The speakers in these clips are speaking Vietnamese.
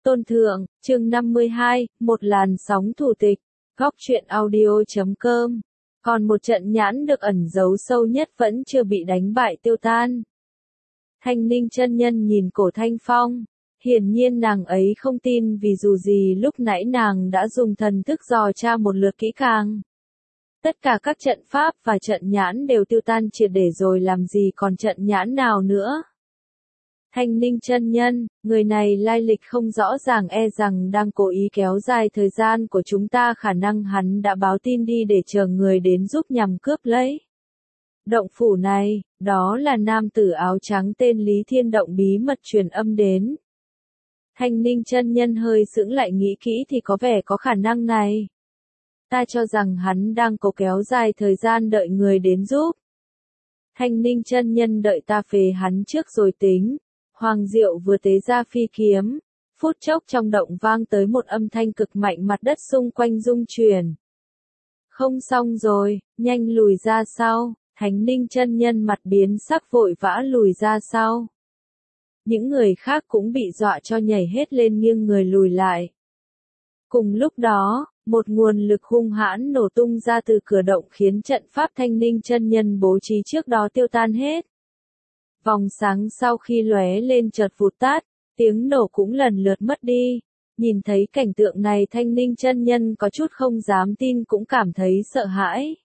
Tôn Thượng, chương 52, một làn sóng thủ tịch, góc truyện audio.com. Còn một trận nhãn được ẩn giấu sâu nhất vẫn chưa bị đánh bại tiêu tan. Thanh Ninh chân nhân nhìn Cổ Thanh Phong. Hiển nhiên nàng ấy không tin vì dù gì lúc nãy nàng đã dùng thần thức dò tra một lượt kỹ càng. Tất cả các trận pháp và trận nhãn đều tiêu tan triệt để rồi làm gì còn trận nhãn nào nữa. Thanh Ninh chân nhân, người này lai lịch không rõ ràng e rằng đang cố ý kéo dài thời gian của chúng ta, khả năng hắn đã báo tin đi để chờ người đến giúp nhằm cướp lấy. Động phủ này, đó là nam tử áo trắng tên Lý Thiên Động bí mật truyền âm đến. Thanh Ninh chân nhân hơi sững lại nghĩ kỹ thì có vẻ có khả năng này. Ta cho rằng hắn đang cố kéo dài thời gian đợi người đến giúp. Thanh Ninh chân nhân đợi ta phế hắn trước rồi tính. Hoàng Diệu vừa tế ra phi kiếm, phút chốc trong động vang tới một âm thanh cực mạnh, mặt đất xung quanh rung chuyển. Không xong rồi, nhanh lùi ra sau. Thanh Ninh chân nhân mặt biến sắc vội vã lùi ra sau. Những người khác cũng bị dọa cho nhảy hết lên nghiêng người lùi lại. Cùng lúc đó, một nguồn lực hung hãn nổ tung ra từ cửa động khiến trận pháp Thanh Ninh chân nhân bố trí trước đó tiêu tan hết. Vòng sáng sau khi lóe lên chợt vụt tắt, tiếng nổ cũng lần lượt mất đi. Nhìn thấy cảnh tượng này Thanh Ninh chân nhân có chút không dám tin, cũng cảm thấy sợ hãi.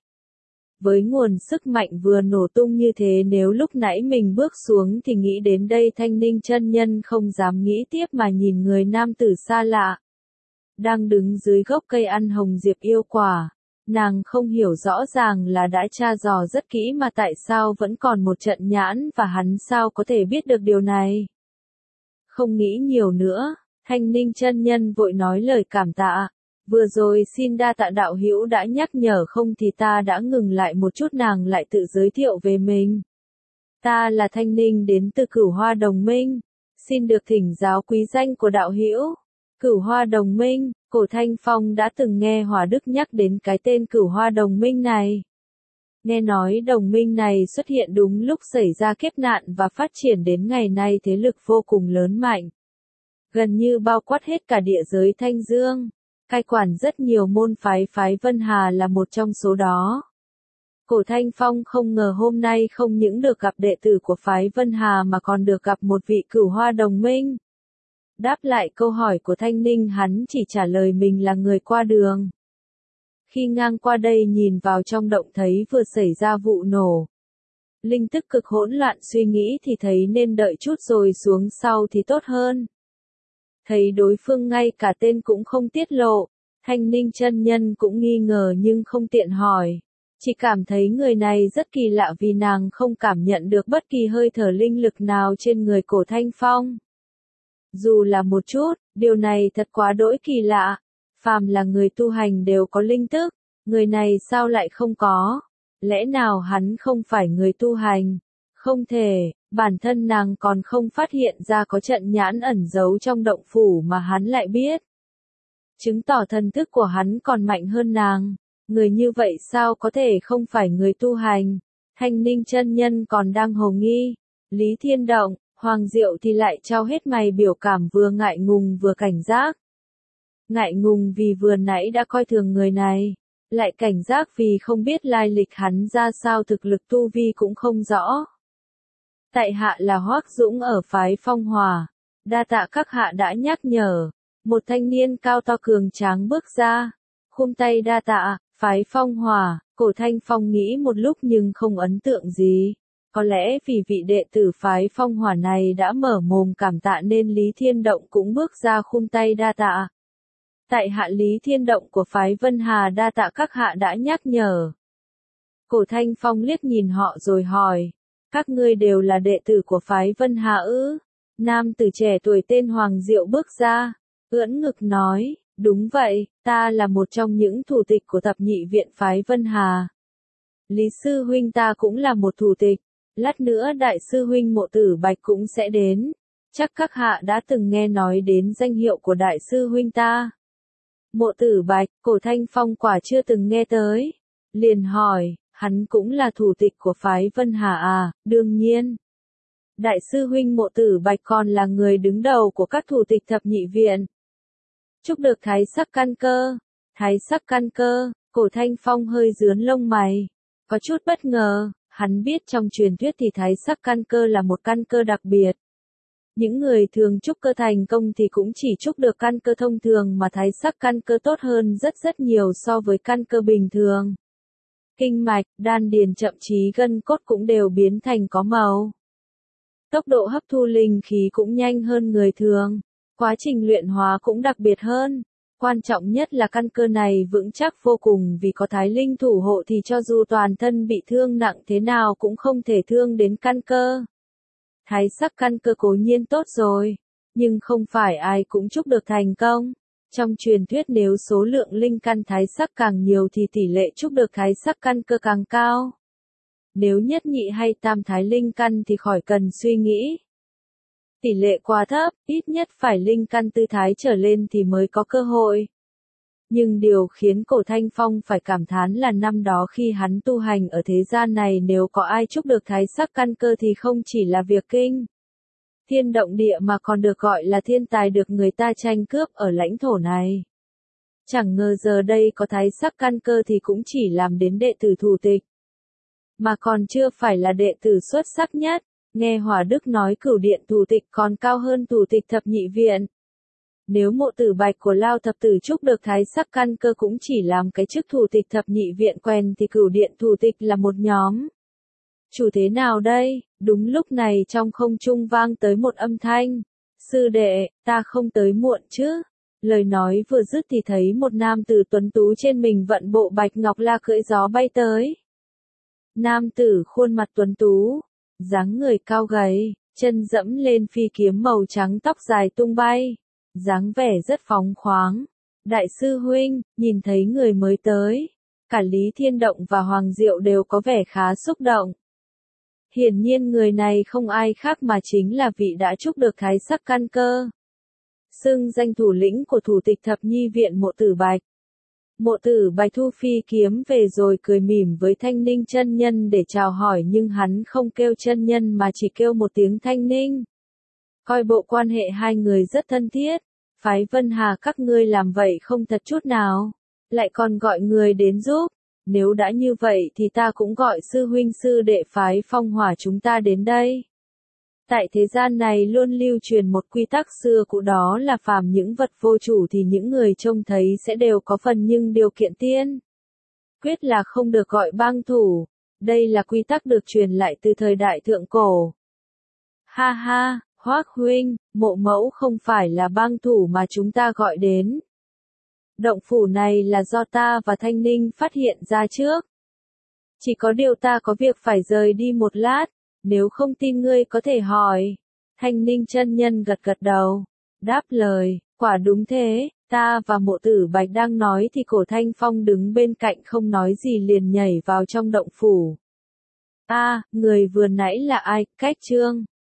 Với nguồn sức mạnh vừa nổ tung như thế, nếu lúc nãy mình bước xuống thì nghĩ đến đây Thanh Ninh chân nhân không dám nghĩ tiếp mà nhìn người nam tử xa lạ. Đang đứng dưới gốc cây ăn hồng diệp yêu quả. Nàng không hiểu rõ ràng là đã tra dò rất kỹ mà tại sao vẫn còn một trận nhãn và hắn sao có thể biết được điều này. Không nghĩ nhiều nữa, Thanh Ninh chân nhân vội nói lời cảm tạ. Vừa rồi xin đa tạ đạo hữu đã nhắc nhở, không thì ta đã ngừng lại một chút. Nàng lại tự giới thiệu về mình. Ta là Thanh Ninh đến từ Cửu Hoa Đồng Minh. Xin được thỉnh giáo quý danh của đạo hữu. Cửu Hoa Đồng Minh. Cổ Thanh Phong đã từng nghe Hòa Đức nhắc đến cái tên Cửu Hoa Đồng Minh này. Nghe nói đồng minh này xuất hiện đúng lúc xảy ra kiếp nạn và phát triển đến ngày nay thế lực vô cùng lớn mạnh. Gần như bao quát hết cả địa giới Thanh Dương. Cai quản rất nhiều môn phái, phái Vân Hà là một trong số đó. Cổ Thanh Phong không ngờ hôm nay không những được gặp đệ tử của phái Vân Hà mà còn được gặp một vị Cửu Hoa Đồng Minh. Đáp lại câu hỏi của Thanh Ninh, hắn chỉ trả lời mình là người qua đường. Khi ngang qua đây nhìn vào trong động thấy vừa xảy ra vụ nổ. Linh tức cực hỗn loạn, suy nghĩ thì thấy nên đợi chút rồi xuống sau thì tốt hơn. Thấy đối phương ngay cả tên cũng không tiết lộ, Thanh Ninh chân nhân cũng nghi ngờ nhưng không tiện hỏi. Chỉ cảm thấy người này rất kỳ lạ vì nàng không cảm nhận được bất kỳ hơi thở linh lực nào trên người Cổ Thanh Phong. Dù là một chút, điều này thật quá đỗi kỳ lạ. Phàm là người tu hành đều có linh tức, người này sao lại không có? Lẽ nào hắn không phải người tu hành? Không thể, bản thân nàng còn không phát hiện ra có trận nhãn ẩn giấu trong động phủ mà hắn lại biết. Chứng tỏ thần thức của hắn còn mạnh hơn nàng. Người như vậy sao có thể không phải người tu hành? Thanh Ninh chân nhân còn đang hồ nghi. Lý Thiên Động, Hoàng Diệu thì lại trao hết mày, biểu cảm vừa ngại ngùng vừa cảnh giác. Ngại ngùng vì vừa nãy đã coi thường người này, lại cảnh giác vì không biết lai lịch hắn ra sao, thực lực tu vi cũng không rõ. Tại hạ là Hoắc Dũng ở phái Phong Hòa, đa tạ các hạ đã nhắc nhở. Một thanh niên cao to cường tráng bước ra, khum tay đa tạ. Phái Phong Hòa. Cổ Thanh Phong nghĩ một lúc nhưng không ấn tượng gì. Có lẽ vì vị đệ tử phái Phong Hỏa này đã mở mồm cảm tạ nên Lý Thiên Động cũng bước ra khum tay đa tạ. Tại hạ Lý Thiên Động của phái Vân Hà, đa tạ các hạ đã nhắc nhở. Cổ Thanh Phong liếc nhìn họ rồi hỏi, các ngươi đều là đệ tử của phái Vân Hà ư? Nam tử trẻ tuổi tên Hoàng Diệu bước ra, ưỡn ngực nói, đúng vậy, ta là một trong những thủ tịch của thập nhị viện phái Vân Hà. Lý sư huynh ta cũng là một thủ tịch. Lát nữa đại sư huynh Mộ Tử Bạch cũng sẽ đến. Chắc các hạ đã từng nghe nói đến danh hiệu của đại sư huynh ta. Mộ Tử Bạch, Cổ Thanh Phong quả chưa từng nghe tới. Liền hỏi, hắn cũng là thủ tịch của phái Vân Hà à? Đương nhiên. Đại sư huynh Mộ Tử Bạch còn là người đứng đầu của các thủ tịch thập nhị viện. Chúc được thái sắc căn cơ. Thái sắc căn cơ, Cổ Thanh Phong hơi rướn lông mày. Có chút bất ngờ, hắn biết trong truyền thuyết thì thái sắc căn cơ là một căn cơ đặc biệt. Những người thường trúc cơ thành công thì cũng chỉ trúc được căn cơ thông thường mà thái sắc căn cơ tốt hơn rất nhiều so với căn cơ bình thường. Kinh mạch, đan điền thậm chí gân cốt cũng đều biến thành có màu. Tốc độ hấp thu linh khí cũng nhanh hơn người thường. Quá trình luyện hóa cũng đặc biệt hơn. Quan trọng nhất là căn cơ này vững chắc vô cùng vì có thái linh thủ hộ thì cho dù toàn thân bị thương nặng thế nào cũng không thể thương đến căn cơ. Thái sắc căn cơ cố nhiên tốt rồi, nhưng không phải ai cũng chúc được thành công. Trong truyền thuyết nếu số lượng linh căn thái sắc càng nhiều thì tỷ lệ chúc được thái sắc căn cơ càng cao. Nếu nhất nhị hay tam thái linh căn thì khỏi cần suy nghĩ. Tỷ lệ quá thấp, ít nhất phải linh căn tư thái trở lên thì mới có cơ hội. Nhưng điều khiến Cổ Thanh Phong phải cảm thán là năm đó khi hắn tu hành ở thế gian này nếu có ai chúc được thái sắc căn cơ thì không chỉ là việc kinh thiên động địa mà còn được gọi là thiên tài được người ta tranh cướp ở lãnh thổ này. Chẳng ngờ giờ đây có thái sắc căn cơ thì cũng chỉ làm đến đệ tử thủ tịch. Mà còn chưa phải là đệ tử xuất sắc nhất. Nghe Hỏa Đức nói Cửu Điện thủ tịch còn cao hơn thủ tịch thập nhị viện. Nếu Mộ Tử Bạch của Lao thập tử trúc được thái sắc căn cơ cũng chỉ làm cái chức thủ tịch thập nhị viện quen thì Cửu Điện thủ tịch là một nhóm. Chủ thế nào đây? Đúng lúc này trong không trung vang tới một âm thanh. Sư đệ, ta không tới muộn chứ? Lời nói vừa dứt thì thấy một nam tử tuấn tú trên mình vận bộ bạch ngọc la cưỡi gió bay tới. Nam tử khuôn mặt tuấn tú, dáng người cao gầy, chân dẫm lên phi kiếm màu trắng tóc dài tung bay, dáng vẻ rất phóng khoáng. Đại sư huynh, nhìn thấy người mới tới, cả Lý Thiên Động và Hoàng Diệu đều có vẻ khá xúc động. Hiển nhiên người này không ai khác mà chính là vị đã trúc được thái sắc căn cơ. Xưng danh thủ lĩnh của thủ tịch thập nhi viện Mộ Tử Bạch. Mộ Tử Bạch thu phi kiếm về rồi cười mỉm với Thanh Ninh chân nhân để chào hỏi nhưng hắn không kêu chân nhân mà chỉ kêu một tiếng Thanh Ninh. Coi bộ quan hệ hai người rất thân thiết, phái Vân Hà các ngươi làm vậy không thật chút nào, lại còn gọi người đến giúp. Nếu đã như vậy thì ta cũng gọi sư huynh sư đệ phái Phong Hỏa chúng ta đến đây. Tại thế gian này luôn lưu truyền một quy tắc xưa cũ đó là phàm những vật vô chủ thì những người trông thấy sẽ đều có phần nhưng điều kiện tiên quyết là không được gọi bang thủ. Đây là quy tắc được truyền lại từ thời đại thượng cổ. Ha ha, Hoắc huynh, Mộ mẫu không phải là bang thủ mà chúng ta gọi đến. Động phủ này là do ta và Thanh Ninh phát hiện ra trước. Chỉ có điều ta có việc phải rời đi một lát. Nếu không tin ngươi có thể hỏi. Thanh Ninh chân nhân gật gật đầu. Đáp lời, quả đúng thế, ta và Mộ Tử Bạch đang nói thì Cổ Thanh Phong đứng bên cạnh không nói gì liền nhảy vào trong động phủ. Người vừa nãy là ai? Cách Trương.